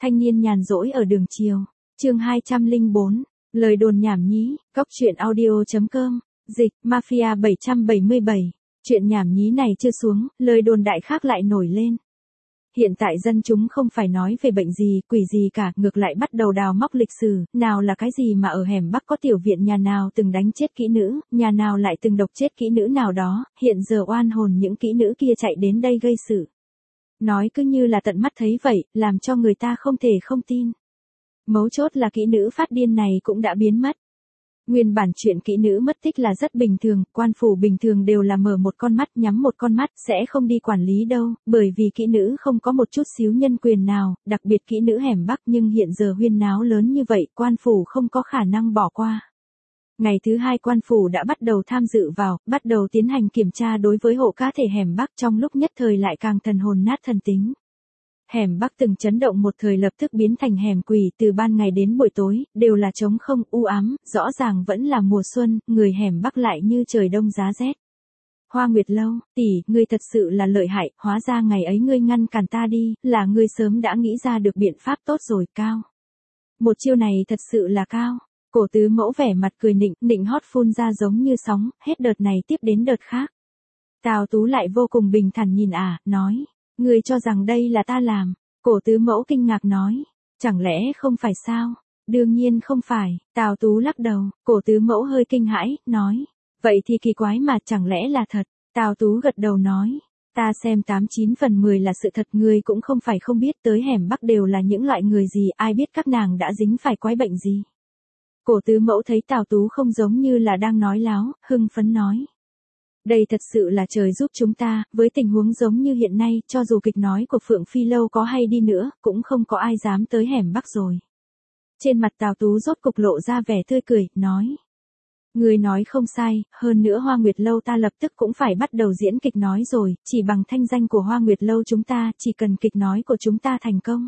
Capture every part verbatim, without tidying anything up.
Thanh niên nhàn rỗi ở đường chiều. Chương hai trăm lẻ bốn. Lời đồn nhảm nhí. Góc truyện audio chấm com. Dịch. Mafia bảy trăm bảy mươi bảy. Chuyện nhảm nhí này chưa xuống, lời đồn đại khác lại nổi lên. Hiện tại dân chúng không phải nói về bệnh gì, quỷ gì cả, ngược lại bắt đầu đào móc lịch sử, nào là cái gì mà ở hẻm Bắc có tiểu viện nhà nào từng đánh chết kỹ nữ, nhà nào lại từng độc chết kỹ nữ nào đó, hiện giờ oan hồn những kỹ nữ kia chạy đến đây gây sự. Nói cứ như là tận mắt thấy vậy, làm cho người ta không thể không tin. Mấu chốt là kỹ nữ phát điên này cũng đã biến mất. Nguyên bản chuyện kỹ nữ mất tích là rất bình thường, quan phủ bình thường đều là mở một con mắt nhắm một con mắt, sẽ không đi quản lý đâu, bởi vì kỹ nữ không có một chút xíu nhân quyền nào, đặc biệt kỹ nữ hẻm Bắc, nhưng hiện giờ huyên náo lớn như vậy, quan phủ không có khả năng bỏ qua. Ngày thứ hai quan phủ đã bắt đầu tham dự vào, bắt đầu tiến hành kiểm tra đối với hộ cá thể hẻm Bắc, trong lúc nhất thời lại càng thần hồn nát thần tính. Hẻm Bắc từng chấn động một thời lập tức biến thành hẻm quỷ, từ ban ngày đến buổi tối, đều là trống không, u ám, rõ ràng vẫn là mùa xuân, người hẻm Bắc lại như trời đông giá rét. Hoa Nguyệt Lâu, tỷ, ngươi thật sự là lợi hại, hóa ra ngày ấy ngươi ngăn cản ta đi, là ngươi sớm đã nghĩ ra được biện pháp tốt rồi, cao. Một chiêu này thật sự là cao. Cổ tứ mẫu vẻ mặt cười nịnh, nịnh hót phun ra giống như sóng, hết đợt này tiếp đến đợt khác. Tào Tú lại vô cùng bình thản nhìn ả, nói. Ngươi cho rằng đây là ta làm. Cổ tứ mẫu kinh ngạc nói. Chẳng lẽ không phải sao? Đương nhiên không phải. Tào Tú lắc đầu. Cổ tứ mẫu hơi kinh hãi, nói. Vậy thì kỳ quái mà, chẳng lẽ là thật? Tào Tú gật đầu nói. Ta xem tám chín phần mười là sự thật, ngươi cũng không phải không biết, tới hẻm Bắc đều là những loại người gì, ai biết các nàng đã dính phải quái bệnh gì. Cổ tứ mẫu thấy Tào Tú không giống như là đang nói láo, hưng phấn nói. Đây thật sự là trời giúp chúng ta, với tình huống giống như hiện nay, cho dù kịch nói của Phượng Phi Lâu có hay đi nữa, cũng không có ai dám tới hẻm Bắc rồi. Trên mặt Tào Tú rốt cục lộ ra vẻ tươi cười, nói. Người nói không sai, hơn nữa Hoa Nguyệt Lâu ta lập tức cũng phải bắt đầu diễn kịch nói rồi, chỉ bằng thanh danh của Hoa Nguyệt Lâu chúng ta, chỉ cần kịch nói của chúng ta thành công.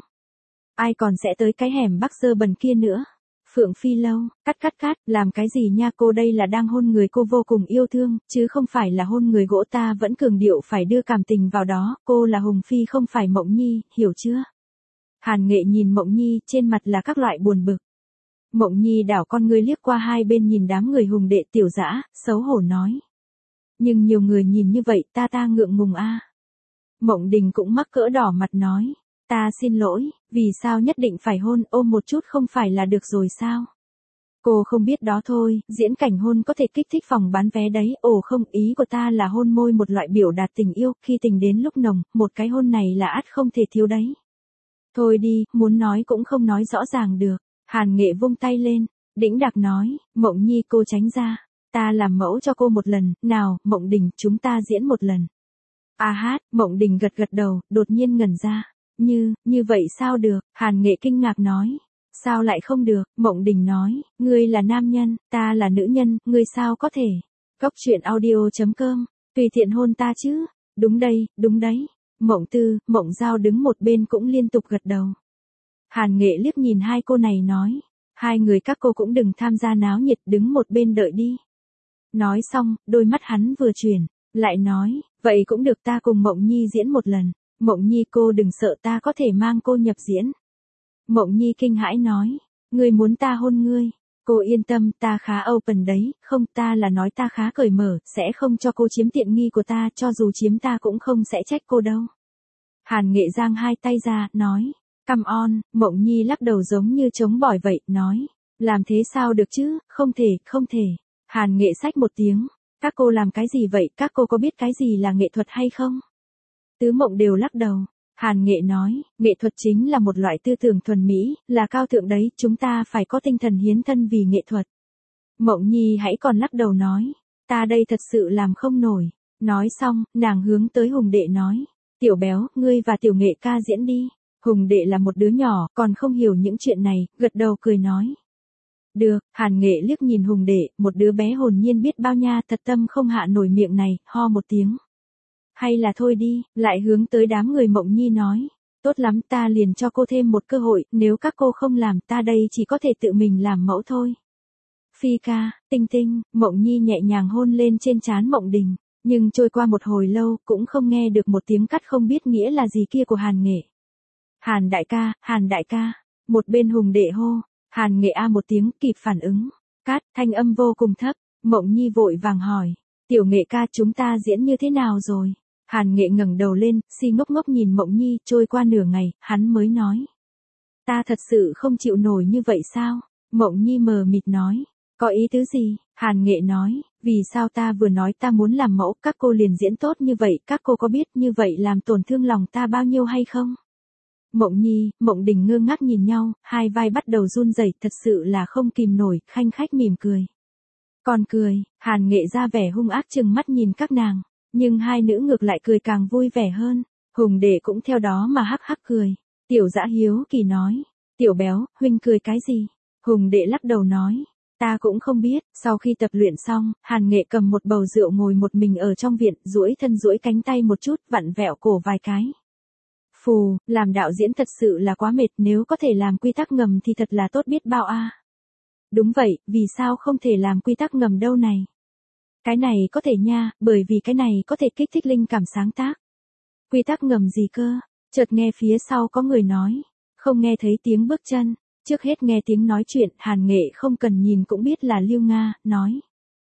Ai còn sẽ tới cái hẻm Bắc dơ bẩn kia nữa. Phượng Phi Lâu, cắt cắt cắt, làm cái gì nha, cô đây là đang hôn người cô vô cùng yêu thương, chứ không phải là hôn người gỗ, ta vẫn cường điệu phải đưa cảm tình vào đó, cô là Hùng Phi không phải Mộng Nhi, hiểu chưa? Hàn Nghệ nhìn Mộng Nhi, trên mặt là các loại buồn bực. Mộng Nhi đảo con ngươi liếc qua hai bên nhìn đám người Hùng đệ tiểu dã, xấu hổ nói. Nhưng nhiều người nhìn như vậy, ta ta ngượng ngùng a. Mộng Đình cũng mắc cỡ đỏ mặt nói. Ta xin lỗi, vì sao nhất định phải hôn, ôm một chút không phải là được rồi sao? Cô không biết đó thôi, diễn cảnh hôn có thể kích thích phòng bán vé đấy, ồ không, ý của ta là hôn môi một loại biểu đạt tình yêu, khi tình đến lúc nồng, một cái hôn này là ắt không thể thiếu đấy. Thôi đi, muốn nói cũng không nói rõ ràng được. Hàn Nghệ vung tay lên, đĩnh đạc nói, Mộng Nhi cô tránh ra, ta làm mẫu cho cô một lần, nào, Mộng Đình, chúng ta diễn một lần. A hát, Mộng Đình gật gật đầu, đột nhiên ngẩn ra. Như, như vậy sao được, Hàn Nghệ kinh ngạc nói. Sao lại không được, Mộng Đình nói, ngươi là nam nhân, ta là nữ nhân, ngươi sao có thể. Góc truyện audio chấm com, tùy tiện hôn ta chứ, đúng đây, đúng đấy. Mộng Tư, Mộng Giao đứng một bên cũng liên tục gật đầu. Hàn Nghệ liếc nhìn hai cô này nói, hai người các cô cũng đừng tham gia náo nhiệt, đứng một bên đợi đi. Nói xong, đôi mắt hắn vừa chuyển, lại nói, vậy cũng được, ta cùng Mộng Nhi diễn một lần. Mộng Nhi cô đừng sợ, ta có thể mang cô nhập diễn. Mộng Nhi kinh hãi nói, ngươi muốn ta hôn ngươi. Cô yên tâm, ta khá open đấy, không, ta là nói ta khá cởi mở, sẽ không cho cô chiếm tiện nghi của ta, cho dù chiếm ta cũng không sẽ trách cô đâu. Hàn Nghệ giang hai tay ra, nói, come on, Mộng Nhi lắc đầu giống như chống bỏi vậy, nói, làm thế sao được chứ, không thể, không thể. Hàn Nghệ xách một tiếng, các cô làm cái gì vậy, các cô có biết cái gì là nghệ thuật hay không? Tứ Mộng đều lắc đầu. Hàn Nghệ nói, nghệ thuật chính là một loại tư tưởng thuần mỹ, là cao thượng đấy, chúng ta phải có tinh thần hiến thân vì nghệ thuật. Mộng Nhi hãy còn lắc đầu nói, ta đây thật sự làm không nổi. Nói xong, nàng hướng tới Hùng đệ nói, tiểu béo, ngươi và tiểu Nghệ ca diễn đi. Hùng đệ là một đứa nhỏ, còn không hiểu những chuyện này, gật đầu cười nói. Được, Hàn Nghệ liếc nhìn Hùng đệ, một đứa bé hồn nhiên biết bao nha, thật tâm không hạ nổi miệng này, ho một tiếng. Hay là thôi đi, lại hướng tới đám người Mộng Nhi nói. Tốt lắm, ta liền cho cô thêm một cơ hội, nếu các cô không làm, ta đây chỉ có thể tự mình làm mẫu thôi. Phi ca, Tinh Tinh, Mộng Nhi nhẹ nhàng hôn lên trên trán Mộng Đình, nhưng trôi qua một hồi lâu, cũng không nghe được một tiếng cắt không biết nghĩa là gì kia của Hàn Nghệ. Hàn đại ca, Hàn đại ca. Một bên Hùng đệ hô, Hàn Nghệ a một tiếng kịp phản ứng. Cát, thanh âm vô cùng thấp, Mộng Nhi vội vàng hỏi. Tiểu Nghệ ca chúng ta diễn như thế nào rồi? Hàn Nghệ ngẩng đầu lên, si ngốc ngốc nhìn Mộng Nhi, trôi qua nửa ngày, hắn mới nói. Ta thật sự không chịu nổi như vậy sao? Mộng Nhi mờ mịt nói. Có ý tứ gì? Hàn Nghệ nói, vì sao ta vừa nói ta muốn làm mẫu, các cô liền diễn tốt như vậy, các cô có biết như vậy làm tổn thương lòng ta bao nhiêu hay không? Mộng Nhi, Mộng Đình ngơ ngác nhìn nhau, hai vai bắt đầu run rẩy, thật sự là không kìm nổi, khanh khách mỉm cười. Còn cười, Hàn Nghệ ra vẻ hung ác chừng mắt nhìn các nàng, nhưng hai nữ ngược lại cười càng vui vẻ hơn. Hùng đệ cũng theo đó mà hắc hắc cười. Tiểu Dã hiếu kỳ nói, tiểu béo, huynh cười cái gì? Hùng đệ lắc đầu nói, ta cũng không biết. Sau khi tập luyện xong, Hàn Nghệ cầm một bầu rượu ngồi một mình ở trong viện, duỗi thân duỗi cánh tay một chút, vặn vẹo cổ vài cái. Phù, làm đạo diễn thật sự là quá mệt, nếu có thể làm quy tắc ngầm thì thật là tốt biết bao a. À. Đúng vậy, vì sao không thể làm quy tắc ngầm đâu này? Cái này có thể nha, bởi vì cái này có thể kích thích linh cảm sáng tác. Quy tắc ngầm gì cơ? Chợt nghe phía sau có người nói, không nghe thấy tiếng bước chân, trước hết nghe tiếng nói chuyện, Hàn Nghệ không cần nhìn cũng biết là Lưu Nga, nói.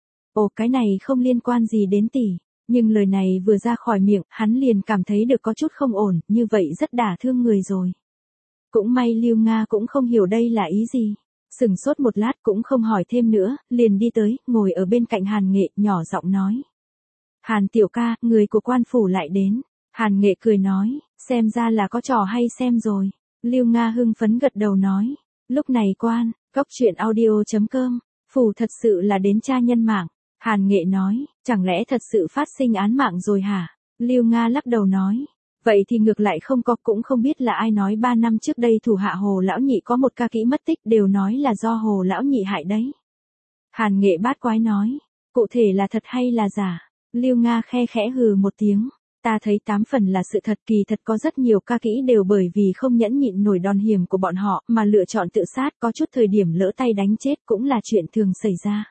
Ồ cái này không liên quan gì đến tỷ. Nhưng lời này vừa ra khỏi miệng, hắn liền cảm thấy được có chút không ổn, như vậy rất đả thương người rồi. Cũng may Lưu Nga cũng không hiểu đây là ý gì. Sừng sốt một lát cũng không hỏi thêm nữa, liền đi tới, ngồi ở bên cạnh Hàn Nghệ, nhỏ giọng nói. Hàn tiểu ca, người của quan phủ lại đến. Hàn Nghệ cười nói, xem ra là có trò hay xem rồi. Lưu Nga hưng phấn gật đầu nói. Lúc này quan, góc truyện audio chấm com, phủ thật sự là đến tra nhân mạng. Hàn Nghệ nói, chẳng lẽ thật sự phát sinh án mạng rồi hả? Lưu Nga lắc đầu nói, vậy thì ngược lại không có, cũng không biết là ai nói ba năm trước đây thủ hạ Hồ Lão Nhị có một ca kỹ mất tích, đều nói là do Hồ Lão Nhị hại đấy. Hàn Nghệ bát quái nói, cụ thể là thật hay là giả? Lưu Nga khe khẽ hừ một tiếng, ta thấy tám phần là sự thật, kỳ thật có rất nhiều ca kỹ đều bởi vì không nhẫn nhịn nổi đòn hiểm của bọn họ mà lựa chọn tự sát, có chút thời điểm lỡ tay đánh chết cũng là chuyện thường xảy ra.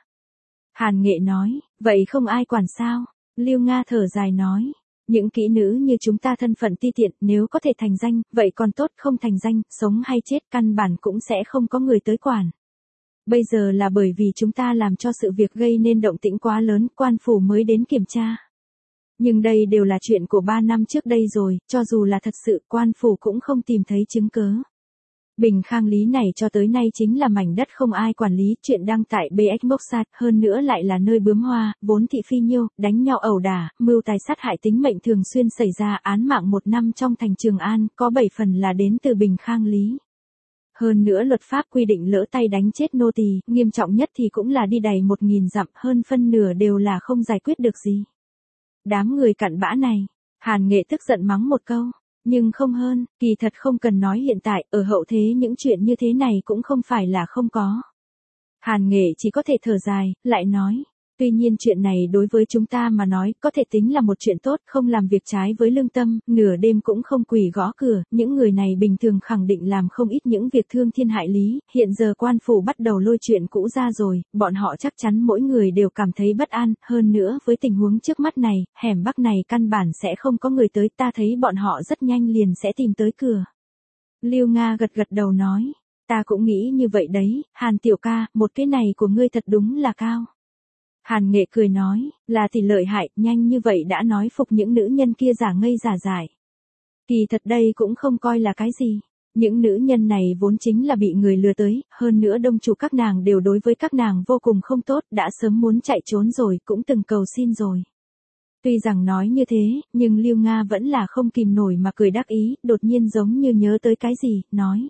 Hàn Nghệ nói, vậy không ai quản sao? Lưu Nga thở dài nói, những kỹ nữ như chúng ta thân phận ti tiện, nếu có thể thành danh, vậy còn tốt, không thành danh, sống hay chết căn bản cũng sẽ không có người tới quản. Bây giờ là bởi vì chúng ta làm cho sự việc gây nên động tĩnh quá lớn, quan phủ mới đến kiểm tra. Nhưng đây đều là chuyện của ba năm trước đây rồi, cho dù là thật sự, quan phủ cũng không tìm thấy chứng cớ. Bình Khang Lý này cho tới nay chính là mảnh đất không ai quản lý, chuyện đăng tại bê ích Mossad, hơn nữa lại là nơi bướm hoa, vốn thị phi nhiêu, đánh nhau ẩu đả, mưu tài sát hại tính mệnh thường xuyên xảy ra, án mạng một năm trong thành Trường An, có bảy phần là đến từ Bình Khang Lý. Hơn nữa luật pháp quy định lỡ tay đánh chết nô tỳ, nghiêm trọng nhất thì cũng là đi đầy một nghìn dặm, hơn phân nửa đều là không giải quyết được gì. Đám người cặn bã này, Hàn Nghệ tức giận mắng một câu. Nhưng không hơn, kỳ thật không cần nói hiện tại, ở hậu thế những chuyện như thế này cũng không phải là không có. Hàn Nghệ chỉ có thể thở dài, lại nói, tuy nhiên chuyện này đối với chúng ta mà nói có thể tính là một chuyện tốt, không làm việc trái với lương tâm, nửa đêm cũng không quỳ gõ cửa, những người này bình thường khẳng định làm không ít những việc thương thiên hại lý, hiện giờ quan phủ bắt đầu lôi chuyện cũ ra rồi, bọn họ chắc chắn mỗi người đều cảm thấy bất an, hơn nữa với tình huống trước mắt này, hẻm Bắc này căn bản sẽ không có người tới, ta thấy bọn họ rất nhanh liền sẽ tìm tới cửa. Lưu Nga gật gật đầu nói, ta cũng nghĩ như vậy đấy, Hàn tiểu ca, một cái này của ngươi thật đúng là cao. Hàn Nghệ cười nói, là thì lợi hại, nhanh như vậy đã nói phục những nữ nhân kia giả ngây giả dại. Kỳ thật đây cũng không coi là cái gì. Những nữ nhân này vốn chính là bị người lừa tới, hơn nữa đông chủ các nàng đều đối với các nàng vô cùng không tốt, đã sớm muốn chạy trốn rồi, cũng từng cầu xin rồi. Tuy rằng nói như thế, nhưng Lưu Nga vẫn là không kìm nổi mà cười đắc ý, đột nhiên giống như nhớ tới cái gì, nói.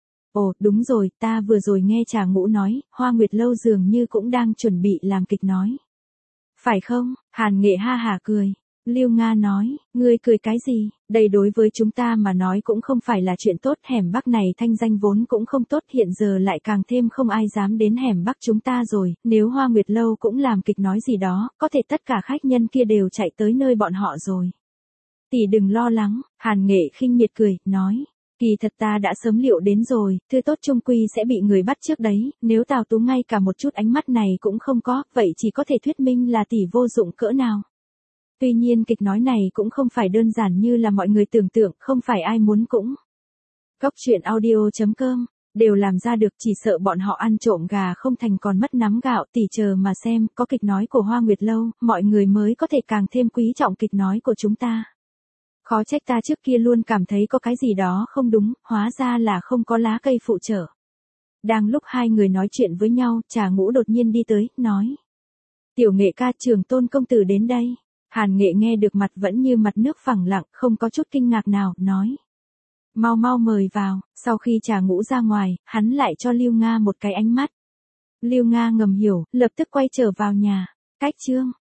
Ồ, đúng rồi, ta vừa rồi nghe Trà Ngũ nói, Hoa Nguyệt Lâu dường như cũng đang chuẩn bị làm kịch nói. Phải không? Hàn Nghệ ha hả cười. Lưu Nga nói, ngươi cười cái gì? Đây đối với chúng ta mà nói cũng không phải là chuyện tốt, hẻm Bắc này thanh danh vốn cũng không tốt, hiện giờ lại càng thêm không ai dám đến hẻm Bắc chúng ta rồi, nếu Hoa Nguyệt Lâu cũng làm kịch nói gì đó, có thể tất cả khách nhân kia đều chạy tới nơi bọn họ rồi. Tỷ đừng lo lắng, Hàn Nghệ khinh miệt cười, nói. Kỳ thật ta đã sớm liệu đến rồi, thư tốt trung quy sẽ bị người bắt trước đấy, nếu Tào Tú ngay cả một chút ánh mắt này cũng không có, vậy chỉ có thể thuyết minh là tỷ vô dụng cỡ nào. Tuy nhiên kịch nói này cũng không phải đơn giản như là mọi người tưởng tượng, không phải ai muốn cũng Cóc truyện audio chấm com, đều làm ra được, chỉ sợ bọn họ ăn trộm gà không thành còn mất nắm gạo. Tỷ chờ mà xem, có kịch nói của Hoa Nguyệt Lâu, mọi người mới có thể càng thêm quý trọng kịch nói của chúng ta. Khó trách ta trước kia luôn cảm thấy có cái gì đó không đúng, hóa ra là không có lá cây phụ trợ. Đang lúc hai người nói chuyện với nhau, Trà Ngũ đột nhiên đi tới, nói. Tiểu Nghệ ca, Trường Tôn công tử đến đây. Hàn Nghệ nghe được mặt vẫn như mặt nước phẳng lặng, không có chút kinh ngạc nào, nói. Mau mau mời vào. Sau khi Trà Ngũ ra ngoài, hắn lại cho Lưu Nga một cái ánh mắt. Lưu Nga ngầm hiểu, lập tức quay trở vào nhà. Cách chương.